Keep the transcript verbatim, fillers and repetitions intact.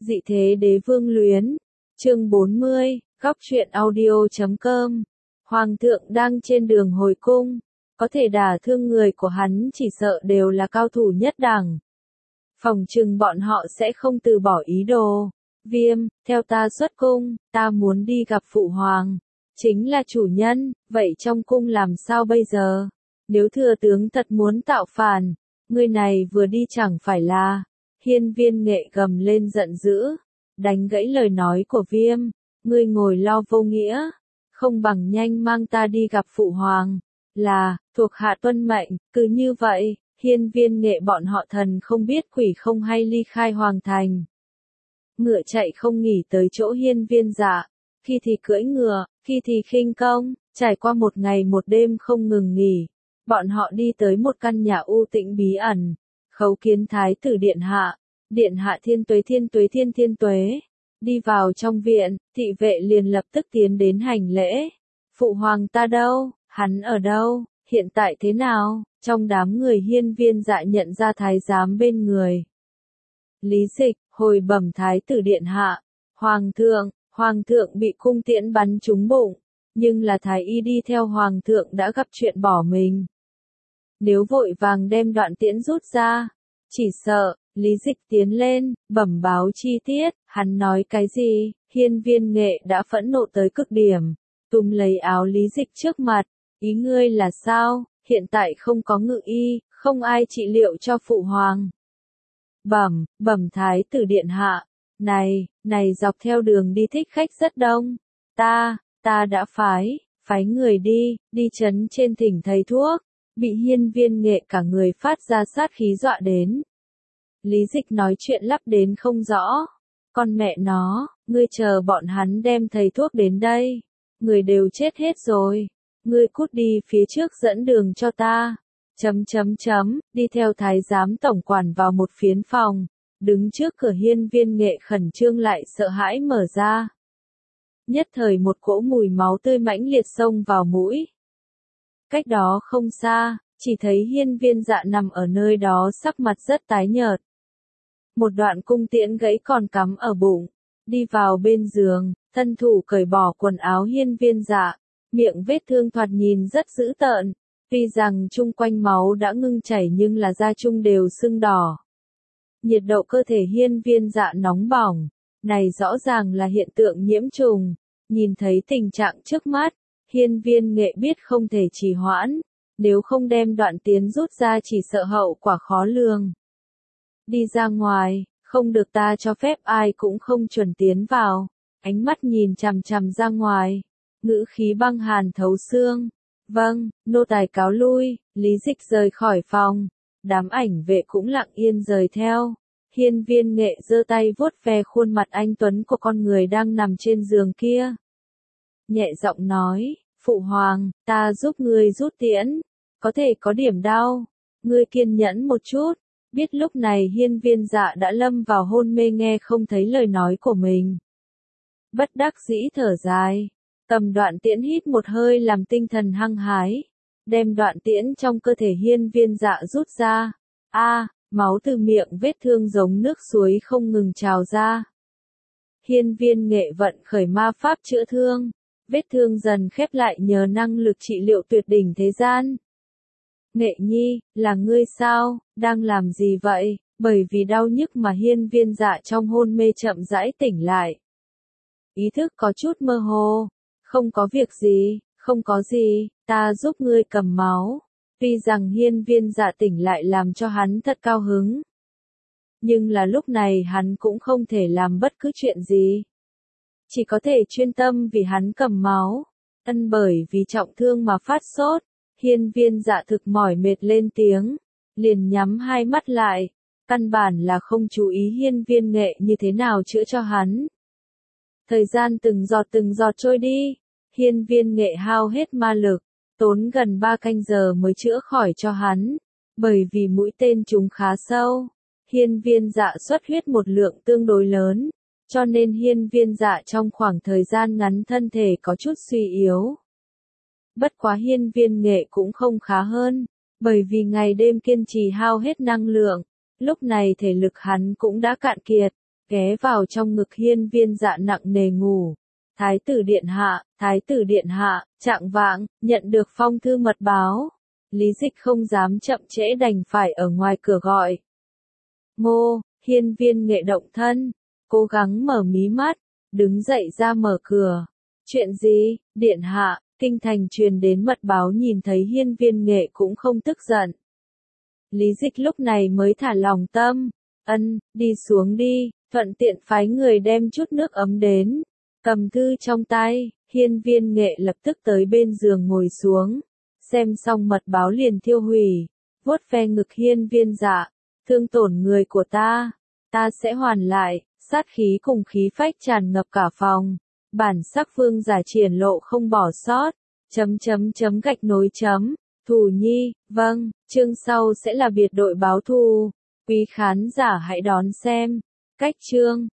Dị thế đế vương luyến. Chương bốn mươi, góc truyện audio chấm com. Hoàng thượng đang trên đường hồi cung, có thể đả thương người của hắn chỉ sợ đều là cao thủ nhất đẳng. Phòng trừng bọn họ sẽ không từ bỏ ý đồ. Viêm, theo ta xuất cung, ta muốn đi gặp phụ hoàng. Chính là chủ nhân, vậy trong cung làm sao bây giờ? Nếu thừa tướng thật muốn tạo phản, người này vừa đi chẳng phải là... Hiên Viên Nghệ gầm lên giận dữ, đánh gãy lời nói của Viêm, ngươi ngồi lo vô nghĩa, không bằng nhanh mang ta đi gặp phụ hoàng, là, thuộc hạ tuân mệnh. Cứ như vậy, Hiên Viên Nghệ bọn họ thần không biết quỷ không hay ly khai hoàng thành. Ngựa chạy không nghỉ tới chỗ Hiên Viên Dạ, khi thì cưỡi ngựa, khi thì khinh công, trải qua một ngày một đêm không ngừng nghỉ, bọn họ đi tới một căn nhà u tĩnh bí ẩn. Khấu kiến thái tử điện hạ, điện hạ thiên tuế thiên tuế thiên thiên tuế. Đi vào trong viện, thị vệ liền lập tức tiến đến hành lễ. Phụ hoàng ta đâu, hắn ở đâu, hiện tại thế nào? Trong đám người Hiên Viên Dạ nhận ra thái giám bên người. Lý Dịch, hồi bẩm thái tử điện hạ, hoàng thượng, hoàng thượng bị cung tiễn bắn trúng bụng, nhưng là thái y đi theo hoàng thượng đã gặp chuyện bỏ mình. Nếu vội vàng đem đoạn tiễn rút ra, chỉ sợ, Lý Dịch tiến lên, bẩm báo chi tiết, hắn nói cái gì? Hiên Viên Nghệ đã phẫn nộ tới cực điểm, túm lấy áo Lý Dịch trước mặt, ý ngươi là sao? Hiện tại không có ngự y, không ai trị liệu cho phụ hoàng. Bẩm, bẩm thái tử điện hạ, này, này dọc theo đường đi thích khách rất đông, ta, ta đã phái, phái người đi, đi trấn trên thỉnh thầy thuốc. Bị Hiên Viên Nghệ cả người phát ra sát khí dọa đến. Lý Dịch nói chuyện lắp đến không rõ. Con mẹ nó, ngươi chờ bọn hắn đem thầy thuốc đến đây. Người đều chết hết rồi. Ngươi cút đi phía trước dẫn đường cho ta. Chấm chấm chấm, đi theo thái giám tổng quản vào một phiến phòng. Đứng trước cửa Hiên Viên Nghệ khẩn trương lại sợ hãi mở ra. Nhất thời một cỗ mùi máu tươi mãnh liệt xông vào mũi. Cách đó không xa, chỉ thấy Hiên Viên Dạ nằm ở nơi đó sắc mặt rất tái nhợt. Một đoạn cung tiễn gãy còn cắm ở bụng, đi vào bên giường, thân thủ cởi bỏ quần áo Hiên Viên Dạ, miệng vết thương thoạt nhìn rất dữ tợn, tuy rằng chung quanh máu đã ngưng chảy nhưng là da chung đều sưng đỏ. Nhiệt độ cơ thể Hiên Viên Dạ nóng bỏng, này rõ ràng là hiện tượng nhiễm trùng, nhìn thấy tình trạng trước mắt. Hiên Viên Nghệ biết không thể trì hoãn, nếu không đem đoạn tiễn rút ra chỉ sợ hậu quả khó lường. Đi ra ngoài, không được ta cho phép ai cũng không chuẩn tiến vào, ánh mắt nhìn chằm chằm ra ngoài, ngữ khí băng hàn thấu xương. Vâng, nô tài cáo lui. Lý Dịch rời khỏi phòng, đám ảnh vệ cũng lặng yên rời theo. Hiên Viên Nghệ giơ tay vuốt ve khuôn mặt anh tuấn của con người đang nằm trên giường kia. Nhẹ giọng nói, phụ hoàng, ta giúp ngươi rút tiễn, có thể có điểm đau, ngươi kiên nhẫn một chút. Biết lúc này Hiên Viên Dạ đã lâm vào hôn mê nghe không thấy lời nói của mình. Bất đắc dĩ thở dài, cầm đoạn tiễn hít một hơi làm tinh thần hăng hái, đem đoạn tiễn trong cơ thể Hiên Viên Dạ rút ra. A, à, máu từ miệng vết thương giống nước suối không ngừng trào ra. Hiên Viên Nghệ vận khởi ma pháp chữa thương. Vết thương dần khép lại nhờ năng lực trị liệu tuyệt đỉnh thế gian. Nghệ nhi, là ngươi sao, đang làm gì vậy? Bởi vì đau nhức mà Hiên Viên Dạ trong hôn mê chậm rãi tỉnh lại. Ý thức có chút mơ hồ. Không có việc gì, không có gì, ta giúp ngươi cầm máu. Tuy rằng Hiên Viên Dạ tỉnh lại làm cho hắn thật cao hứng. Nhưng là lúc này hắn cũng không thể làm bất cứ chuyện gì. Chỉ có thể chuyên tâm vì hắn cầm máu. Ân bởi vì trọng thương mà phát sốt, Hiên Viên Dạ thực mỏi mệt lên tiếng, liền nhắm hai mắt lại, căn bản là không chú ý Hiên Viên Nghệ như thế nào chữa cho hắn. Thời gian từng giọt từng giọt trôi đi, Hiên Viên Nghệ hao hết ma lực, tốn gần ba canh giờ mới chữa khỏi cho hắn, bởi vì mũi tên trúng khá sâu, Hiên Viên Dạ xuất huyết một lượng tương đối lớn. Cho nên Hiên Viên Dạ trong khoảng thời gian ngắn thân thể có chút suy yếu. Bất quá Hiên Viên Nghệ cũng không khá hơn, bởi vì ngày đêm kiên trì hao hết năng lượng, lúc này thể lực hắn cũng đã cạn kiệt, ghé vào trong ngực hiên viên dạ nặng nề ngủ. Thái tử điện hạ, thái tử điện hạ, trạng vạng, nhận được phong thư mật báo. Lý Dịch không dám chậm trễ đành phải ở ngoài cửa gọi. Ngô, hiên viên nghệ động thân, cố gắng mở mí mắt, đứng dậy ra mở cửa. Chuyện gì, điện hạ, kinh thành truyền đến mật báo. Nhìn thấy hiên viên nghệ cũng không tức giận. Lý Dịch lúc này mới thả lòng tâm. Ân, đi xuống đi, thuận tiện phái người đem chút nước ấm đến. Cầm thư trong tay, hiên viên nghệ lập tức tới bên giường ngồi xuống. Xem xong mật báo liền thiêu hủy, vuốt ve ngực hiên viên dạ. Thương tổn người của ta, ta sẽ hoàn lại. Sát khí cùng khí phách tràn ngập cả phòng. Bản sắc vương giả triển lộ không bỏ sót. Chấm chấm chấm gạch nối chấm. Thù nhi, vâng, chương sau sẽ là biệt đội báo thù. Quý khán giả hãy đón xem. Cách chương